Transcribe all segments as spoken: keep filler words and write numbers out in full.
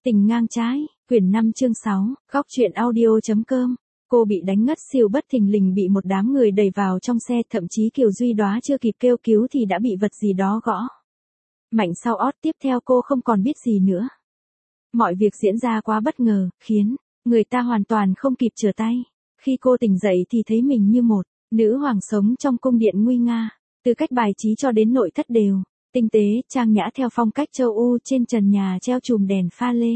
Tình ngang trái, quyển năm chương sáu, góc truyện audio.com. Cô bị đánh ngất xỉu bất thình lình bị một đám người đẩy vào trong xe, thậm chí Kiều Duy Đóa chưa kịp kêu cứu thì đã bị vật gì đó gõ mạnh sau ót, tiếp theo cô không còn biết gì nữa. Mọi việc diễn ra quá bất ngờ, khiến người ta hoàn toàn không kịp trở tay. Khi cô tỉnh dậy thì thấy mình như một nữ hoàng sống trong cung điện nguy nga, từ cách bài trí cho đến nội thất đều tinh tế, trang nhã theo phong cách châu Âu. Trên trần nhà treo chùm đèn pha lê,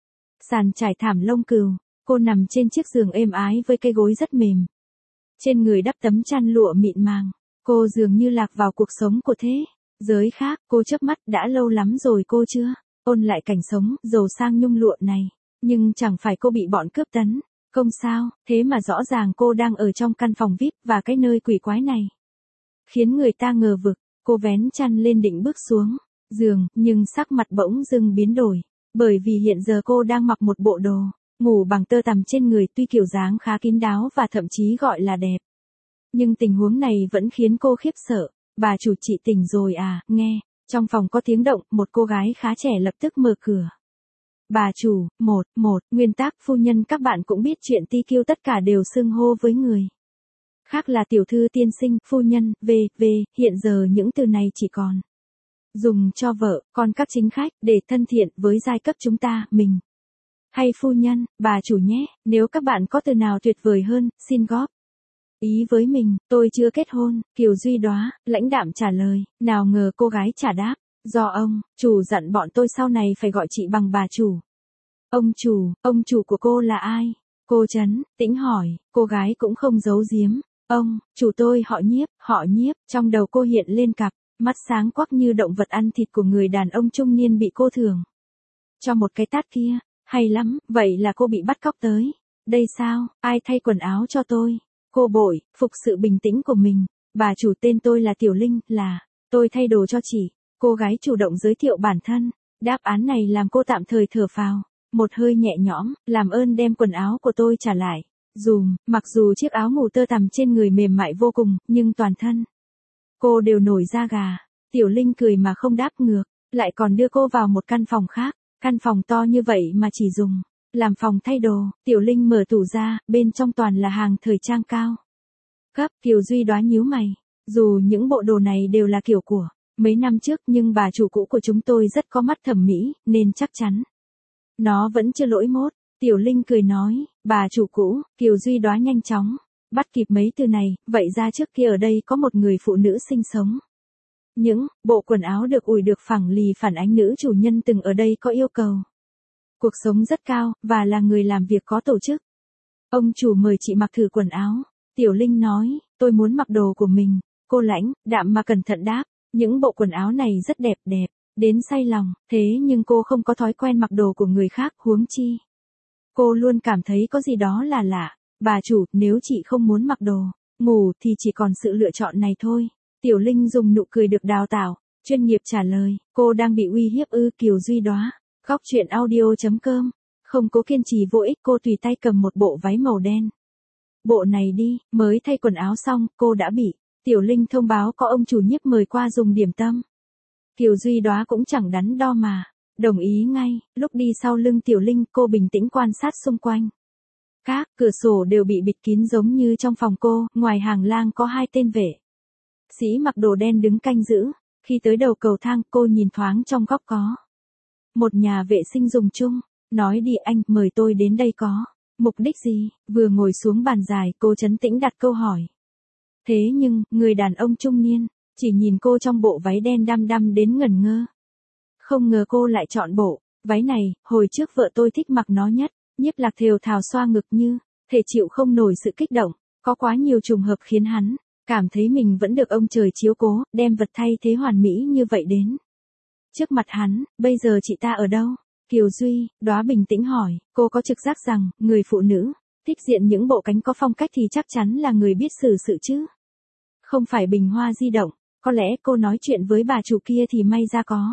sàn trải thảm lông cừu, cô nằm trên chiếc giường êm ái với cây gối rất mềm. Trên người đắp tấm chăn lụa mịn màng, cô dường như lạc vào cuộc sống của thế giới khác. Cô chớp mắt, đã lâu lắm rồi cô chưa ôn lại cảnh sống giàu sang nhung lụa này, nhưng chẳng phải cô bị bọn cướp tấn công sao, thế mà rõ ràng cô đang ở trong căn phòng vi ai pi và cái nơi quỷ quái này khiến người ta ngờ vực. Cô vén chăn lên định bước xuống giường, nhưng sắc mặt bỗng dưng biến đổi, bởi vì hiện giờ cô đang mặc một bộ đồ ngủ bằng tơ tằm trên người, tuy kiểu dáng khá kín đáo và thậm chí gọi là đẹp, nhưng tình huống này vẫn khiến cô khiếp sợ. Bà chủ, chị tỉnh rồi à? Nghe trong phòng có tiếng động, một cô gái khá trẻ lập tức mở cửa. Bà chủ, một, một, nguyên tắc phu nhân, các bạn cũng biết chuyện ti kiêu tất cả đều xưng hô với người khác là tiểu thư, tiên sinh, phu nhân, về, về, hiện giờ những từ này chỉ còn dùng cho vợ, con các chính khách, để thân thiện với giai cấp chúng ta, mình. Hay phu nhân, bà chủ nhé, nếu các bạn có từ nào tuyệt vời hơn, xin góp ý với mình. Tôi chưa kết hôn, Kiều Duy Đóa lãnh đạm trả lời. Nào ngờ cô gái trả đáp, do ông chủ dặn bọn tôi sau này phải gọi chị bằng bà chủ. Ông chủ, ông chủ của cô là ai? Cô trấn tĩnh hỏi. Cô gái cũng không giấu giếm. Ông chủ tôi họ Nhiếp, họ Nhiếp. Trong đầu cô hiện lên cặp mắt sáng quắc như động vật ăn thịt của người đàn ông trung niên bị cô thường cho một cái tát kia. Hay lắm, vậy là cô bị bắt cóc tới đây sao? Ai thay quần áo cho tôi? Cô bội phục sự bình tĩnh của mình. Bà chủ, tên tôi là Tiểu Linh, là tôi thay đồ cho chị. Cô gái chủ động giới thiệu bản thân. Đáp án này làm cô tạm thời thở phào một hơi nhẹ nhõm. Làm ơn đem quần áo của tôi trả lại dùm. Mặc dù chiếc áo ngủ tơ tằm trên người mềm mại vô cùng, nhưng toàn thân cô đều nổi da gà. Tiểu Linh cười mà không đáp ngược, lại còn đưa cô vào một căn phòng khác. Căn phòng to như vậy mà chỉ dùng làm phòng thay đồ. Tiểu Linh mở tủ ra, bên trong toàn là hàng thời trang cao cấp. Kiều Duy Đóa nhíu mày. Dù những bộ đồ này đều là kiểu của mấy năm trước, nhưng bà chủ cũ của chúng tôi rất có mắt thẩm mỹ, nên chắc chắn nó vẫn chưa lỗi mốt. Tiểu Linh cười nói. Bà chủ cũ? Kiều Duy Đóa nhanh chóng bắt kịp mấy từ này. Vậy ra trước kia ở đây có một người phụ nữ sinh sống. Những bộ quần áo được ủi được phẳng lì phản ánh nữ chủ nhân từng ở đây có yêu cầu cuộc sống rất cao, và là người làm việc có tổ chức. Ông chủ mời chị mặc thử quần áo. Tiểu Linh nói. Tôi muốn mặc đồ của mình. Cô lãnh đạm mà cẩn thận đáp. Những bộ quần áo này rất đẹp, đẹp đến say lòng. Thế nhưng cô không có thói quen mặc đồ của người khác, huống chi cô luôn cảm thấy có gì đó là lạ. Bà chủ, nếu chị không muốn mặc đồ ngủ thì chỉ còn sự lựa chọn này thôi. Tiểu Linh dùng nụ cười được đào tạo chuyên nghiệp trả lời. Cô đang bị uy hiếp ư? Kiều Duy Đóa góc truyện audio.com không cố kiên trì vô ích. Cô tùy tay cầm một bộ váy màu đen. Bộ này đi. Mới thay quần áo xong, cô đã bị Tiểu Linh thông báo có ông chủ Nhiếp mời qua dùng điểm tâm. Kiều Duy Đóa cũng chẳng đắn đo mà đồng ý ngay. Lúc đi sau lưng Tiểu Linh, cô bình tĩnh quan sát xung quanh. Các cửa sổ đều bị bịt kín giống như trong phòng cô. Ngoài hàng lang có hai tên vệ sĩ mặc đồ đen đứng canh giữ. Khi tới đầu cầu thang, cô nhìn thoáng trong góc có một nhà vệ sinh dùng chung. Nói đi anh, mời tôi đến đây có mục đích gì? Vừa ngồi xuống bàn dài, cô trấn tĩnh đặt câu hỏi. Thế nhưng, người đàn ông trung niên chỉ nhìn cô trong bộ váy đen đăm đăm đến ngẩn ngơ. Không ngờ cô lại chọn bộ váy này. Hồi trước vợ tôi thích mặc nó nhất. Nhiếp Lạc thều thào xoa ngực như thể chịu không nổi sự kích động. Có quá nhiều trùng hợp khiến hắn cảm thấy mình vẫn được ông trời chiếu cố, đem vật thay thế hoàn mỹ như vậy đến trước mặt hắn. Bây giờ chị ta ở đâu? Kiều Duy Đóa bình tĩnh hỏi. Cô có trực giác rằng người phụ nữ thích diện những bộ cánh có phong cách thì chắc chắn là người biết xử sự chứ không phải bình hoa di động. Có lẽ cô nói chuyện với bà chủ kia thì may ra có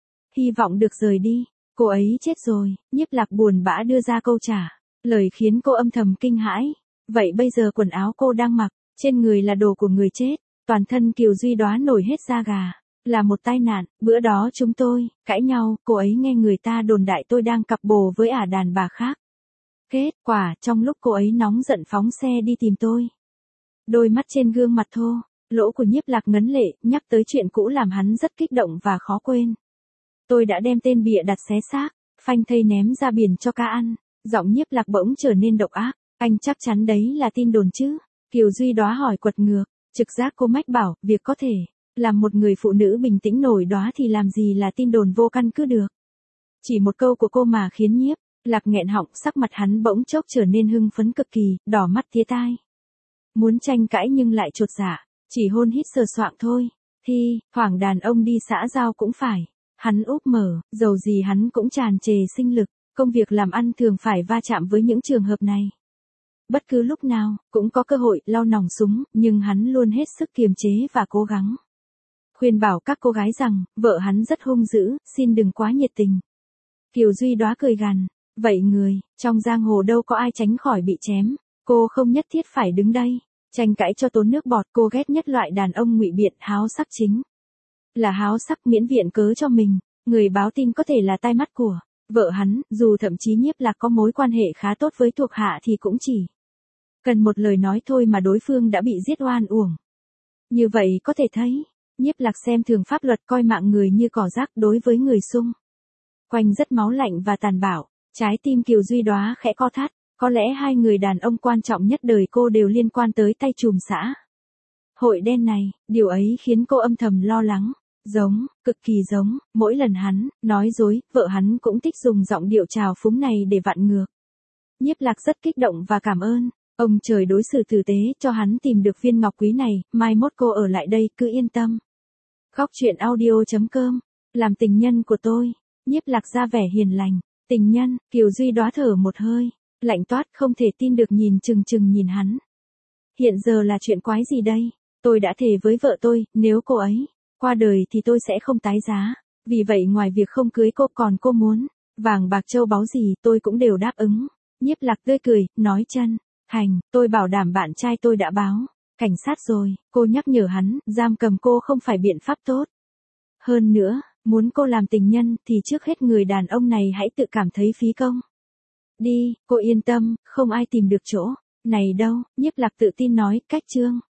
hy vọng được rời đi. Cô ấy chết rồi. Nhiếp Lạc buồn bã đưa ra câu trả lời khiến cô âm thầm kinh hãi. Vậy bây giờ quần áo cô đang mặc trên người là đồ của người chết. Toàn thân Kiều Duy Đóa nổi hết da gà Là một tai nạn, bữa đó chúng tôi, cãi nhau, cô ấy nghe người ta đồn đại tôi đang cặp bồ với ả đàn bà khác. Kết quả, trong lúc cô ấy nóng giận phóng xe đi tìm tôi. Đôi mắt trên gương mặt thô, lỗ của Nhiếp Lạc ngấn lệ, nhắc tới chuyện cũ làm hắn rất kích động và khó quên. Tôi đã đem tên bịa đặt xé xác, phanh thây ném ra biển cho cá ăn. Giọng Nhiếp Lạc bỗng trở nên độc ác. Anh chắc chắn đấy là tin đồn chứ? Kiều Duy Đóa hỏi quật ngược. Trực giác cô mách bảo, việc có thể làm một người phụ nữ bình tĩnh nổi đoá thì làm gì là tin đồn vô căn cứ được. Chỉ một câu của cô mà khiến Nhiếp Lạc nghẹn họng, sắc mặt hắn bỗng chốc trở nên hưng phấn cực kỳ, đỏ mắt tía tai. Muốn tranh cãi nhưng lại chột dạ, chỉ hôn hít sờ soạng thôi. Thì, thoảng đàn ông đi xã giao cũng phải. Hắn úp mở, dầu gì hắn cũng tràn trề sinh lực, công việc làm ăn thường phải va chạm với những trường hợp này. Bất cứ lúc nào, cũng có cơ hội lau nòng súng, nhưng hắn luôn hết sức kiềm chế và cố gắng khuyên bảo các cô gái rằng, vợ hắn rất hung dữ, xin đừng quá nhiệt tình. Kiều Duy Đóa cười gằn, vậy người, trong giang hồ đâu có ai tránh khỏi bị chém, cô không nhất thiết phải đứng đây, tranh cãi cho tốn nước bọt. Cô ghét nhất loại đàn ông ngụy biện háo sắc, chính là háo sắc miễn viện cớ cho mình. Người báo tin có thể là tai mắt của vợ hắn, dù thậm chí Nhiếp Lạc có mối quan hệ khá tốt với thuộc hạ thì cũng chỉ cần một lời nói thôi mà đối phương đã bị giết oan uổng. Như vậy có thể thấy, Nhiếp Lạc xem thường pháp luật, coi mạng người như cỏ rác, đối với người xung quanh rất máu lạnh và tàn bạo. Trái tim Kiều Duy Đóa khẽ co thắt, có lẽ hai người đàn ông quan trọng nhất đời cô đều liên quan tới tay trùm xã hội đen này, điều ấy khiến cô âm thầm lo lắng. Giống, cực kỳ giống, mỗi lần hắn nói dối, vợ hắn cũng thích dùng giọng điệu trào phúng này để vặn ngược. Nhiếp Lạc rất kích động và cảm ơn ông trời đối xử tử tế cho hắn tìm được viên ngọc quý này, mai mốt cô ở lại đây, cứ yên tâm. Góc truyện audio chấm com, làm tình nhân của tôi. Nhiếp Lạc ra vẻ hiền lành. Tình nhân? Kiều Duy Đóa thở một hơi, lạnh toát, không thể tin được nhìn chừng chừng nhìn hắn. Hiện giờ là chuyện quái gì đây? Tôi đã thề với vợ tôi, nếu cô ấy qua đời thì tôi sẽ không tái giá. Vì vậy ngoài việc không cưới cô, còn cô muốn vàng bạc châu báu gì tôi cũng đều đáp ứng. Nhiếp Lạc tươi cười, nói chân thành, tôi bảo đảm bạn trai tôi đã báo cảnh sát rồi. Cô nhắc nhở hắn, giam cầm cô không phải biện pháp tốt. Hơn nữa, muốn cô làm tình nhân thì trước hết người đàn ông này hãy tự cảm thấy phí công. Đi, cô yên tâm, không ai tìm được chỗ này đâu. Nhiếp Lạc tự tin nói, cách chương